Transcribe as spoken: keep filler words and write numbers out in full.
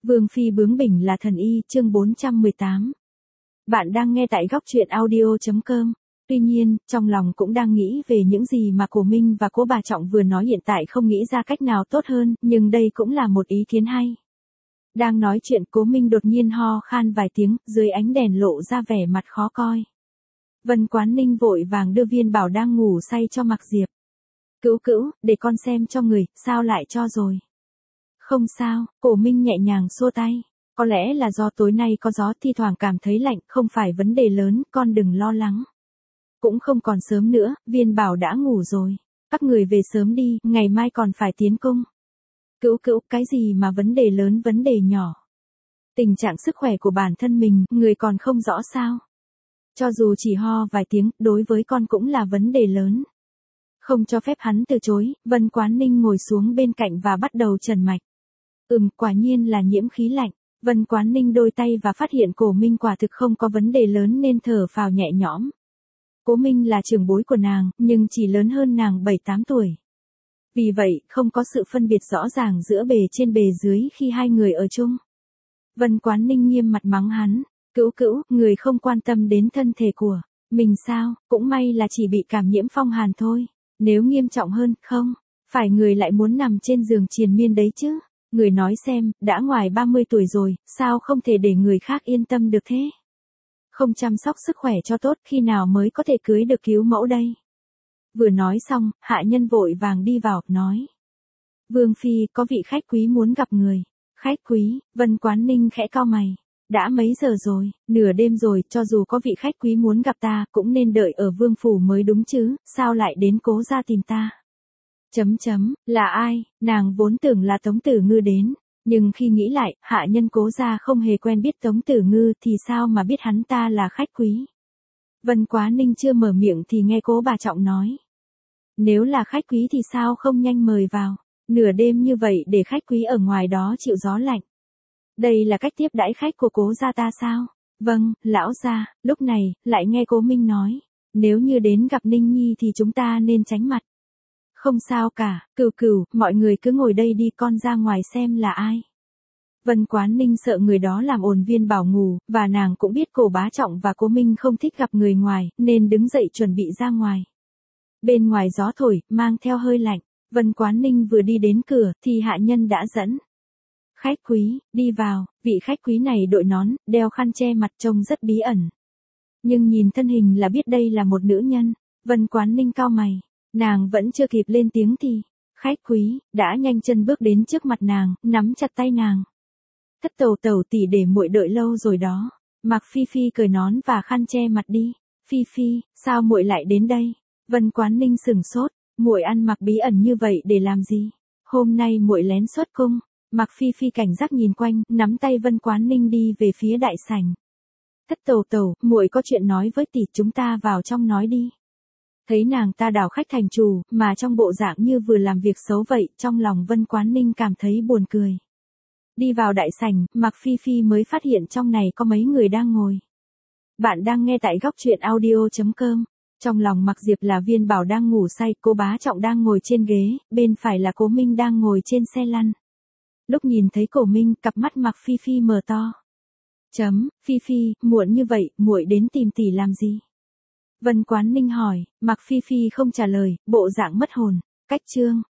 Vương phi bướng bỉnh là thần y, chương bốn trăm mười tám. Bạn đang nghe tại góc truyện audio chấm com. Tuy nhiên, trong lòng cũng đang nghĩ về những gì mà Cố Minh và Cố Bà Trọng vừa nói, hiện tại không nghĩ ra cách nào tốt hơn, nhưng đây cũng là một ý kiến hay. Đang nói chuyện, Cố Minh đột nhiên ho khan vài tiếng, dưới ánh đèn lộ ra vẻ mặt khó coi. Vân Quán Ninh vội vàng đưa viên bảo đang ngủ say cho Mạc Diệp. Cữu cữu, để con xem cho người, sao lại cho rồi? Không sao, Cố Minh nhẹ nhàng xua tay. Có lẽ là do tối nay có gió, thi thoảng cảm thấy lạnh, không phải vấn đề lớn, con đừng lo lắng. Cũng không còn sớm nữa, viên bảo đã ngủ rồi. Các người về sớm đi, ngày mai còn phải tiến cung. Cữu cữu, cái gì mà vấn đề lớn vấn đề nhỏ? Tình trạng sức khỏe của bản thân mình, người còn không rõ sao? Cho dù chỉ ho vài tiếng, đối với con cũng là vấn đề lớn. Không cho phép hắn từ chối, Vân Quán Ninh ngồi xuống bên cạnh và bắt đầu trần mạch. Ừm, quả nhiên là nhiễm khí lạnh. Vân Quán Ninh đôi tay và phát hiện Cố Minh quả thực không có vấn đề lớn nên thở phào nhẹ nhõm. Cố Minh là trưởng bối của nàng, nhưng chỉ lớn hơn nàng bảy tám tuổi. Vì vậy, không có sự phân biệt rõ ràng giữa bề trên bề dưới khi hai người ở chung. Vân Quán Ninh nghiêm mặt mắng hắn. Cữu cữu, người không quan tâm đến thân thể của mình sao? Cũng may là chỉ bị cảm nhiễm phong hàn thôi. Nếu nghiêm trọng hơn, không, phải người lại muốn nằm trên giường triền miên đấy chứ. Người nói xem, đã ngoài ba mươi tuổi rồi, sao không thể để người khác yên tâm được thế? Không chăm sóc sức khỏe cho tốt, khi nào mới có thể cưới được cứu mẫu đây? Vừa nói xong, hạ nhân vội vàng đi vào, nói. Vương phi, có vị khách quý muốn gặp người. Khách quý? Vân Quán Ninh khẽ cau mày. Đã mấy giờ rồi? Nửa đêm rồi, cho dù có vị khách quý muốn gặp ta, cũng nên đợi ở vương phủ mới đúng chứ, sao lại đến Cố gia tìm ta? Chấm chấm, là ai? Nàng vốn tưởng là Tống Tử Ngư đến, nhưng khi nghĩ lại, hạ nhân Cố gia không hề quen biết Tống Tử Ngư thì sao mà biết hắn ta là khách quý? Vân Quán Ninh chưa mở miệng thì nghe Cố Bà Trọng nói. Nếu là khách quý thì sao không nhanh mời vào, nửa đêm như vậy để khách quý ở ngoài đó chịu gió lạnh. Đây là cách tiếp đãi khách của Cố gia ta sao? Vâng, lão gia. Lúc này, lại nghe Cố Minh nói. Nếu như đến gặp Ninh Nhi thì chúng ta nên tránh mặt. Không sao cả, Cửu Cửu, mọi người cứ ngồi đây đi, con ra ngoài xem là ai. Vân Quán Ninh sợ người đó làm ồn viên bảo ngủ, và nàng cũng biết Cố Bá Trọng và Cố Minh không thích gặp người ngoài, nên đứng dậy chuẩn bị ra ngoài. Bên ngoài gió thổi, mang theo hơi lạnh. Vân Quán Ninh vừa đi đến cửa, thì hạ nhân đã dẫn. Khách quý, đi vào. Vị khách quý này đội nón, đeo khăn che mặt, trông rất bí ẩn. Nhưng nhìn thân hình là biết đây là một nữ nhân. Vân Quán Ninh cau mày. Nàng vẫn chưa kịp lên tiếng thì, khách quý, đã nhanh chân bước đến trước mặt nàng, nắm chặt tay nàng. Thất tẩu tẩu tỷ, để muội đợi lâu rồi đó. Mạc Phi Phi cởi nón và khăn che mặt đi. Phi Phi, sao muội lại đến đây? Vân Quán Ninh sửng sốt, muội ăn mặc bí ẩn như vậy để làm gì? Hôm nay muội lén xuất cung. Mạc Phi Phi cảnh giác nhìn quanh, nắm tay Vân Quán Ninh đi về phía đại sảnh. Thất tẩu tẩu, muội có chuyện nói với tỷ, chúng ta vào trong nói đi. Thấy nàng ta đảo khách thành chủ, mà trong bộ dạng như vừa làm việc xấu vậy, trong lòng Vân Quán Ninh cảm thấy buồn cười. Đi vào đại sảnh, Mạc Phi Phi mới phát hiện trong này có mấy người đang ngồi. Bạn đang nghe tại góc truyện audio chấm com. Trong lòng Mạc Diệp là viên bảo đang ngủ say, Cố Bá Trọng đang ngồi trên ghế, bên phải là Cố Minh đang ngồi trên xe lăn. Lúc nhìn thấy Cố Minh, cặp mắt Mạc Phi Phi mở to. Chấm, Phi Phi, muộn như vậy, muội đến tìm tỷ làm gì? Vân Quán Ninh hỏi. Mạc Phi Phi không trả lời, bộ dạng mất hồn. Cách chương.